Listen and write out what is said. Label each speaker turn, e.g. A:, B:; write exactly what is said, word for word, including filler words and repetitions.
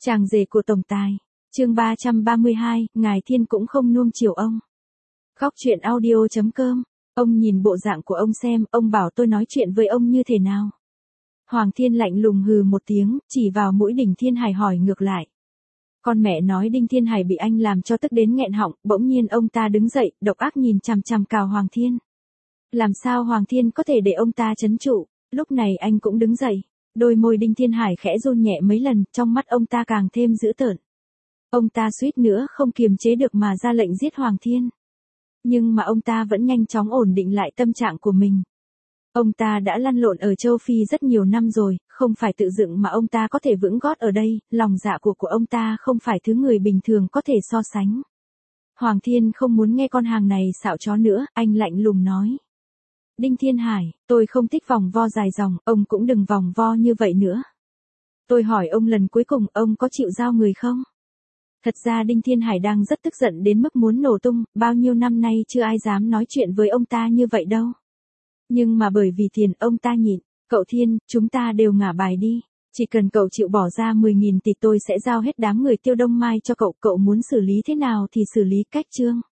A: Chàng rể của tổng tài. Chương ba trăm ba mươi hai, ngài Thiên cũng không nuông chiều ông. Góc truyện audio chấm com. Ông nhìn bộ dạng của ông xem, ông bảo tôi nói chuyện với ông như thế nào. Hoàng Thiên lạnh lùng hừ một tiếng, chỉ vào mũi Đinh Thiên Hải hỏi ngược lại. Con mẹ nói Đinh Thiên Hải bị anh làm cho tức đến nghẹn họng, bỗng nhiên ông ta đứng dậy, độc ác nhìn chằm chằm cào Hoàng Thiên. Làm sao Hoàng Thiên có thể để ông ta trấn trụ, lúc này anh cũng đứng dậy. Đôi môi Đinh Thiên Hải khẽ run nhẹ mấy lần, trong mắt ông ta càng thêm dữ tợn. Ông ta suýt nữa không kiềm chế được mà ra lệnh giết Hoàng Thiên. Nhưng mà ông ta vẫn nhanh chóng ổn định lại tâm trạng của mình. Ông ta đã lăn lộn ở châu Phi rất nhiều năm rồi, không phải tự dựng mà ông ta có thể vững gót ở đây, lòng dạ của của ông ta không phải thứ người bình thường có thể so sánh. Hoàng Thiên không muốn nghe con hàng này xạo chó nữa, anh lạnh lùng nói. Đinh Thiên Hải, tôi không thích vòng vo dài dòng, ông cũng đừng vòng vo như vậy nữa. Tôi hỏi ông lần cuối cùng ông có chịu giao người không? Thật ra Đinh Thiên Hải đang rất tức giận đến mức muốn nổ tung, bao nhiêu năm nay chưa ai dám nói chuyện với ông ta như vậy đâu. Nhưng mà bởi vì tiền ông ta nhịn, cậu Thiên, chúng ta đều ngả bài đi. Chỉ cần cậu chịu bỏ ra mười nghìn tỷ tôi sẽ giao hết đám người Tiêu Đông Mai cho cậu, cậu muốn xử lý thế nào thì xử lý cách chương.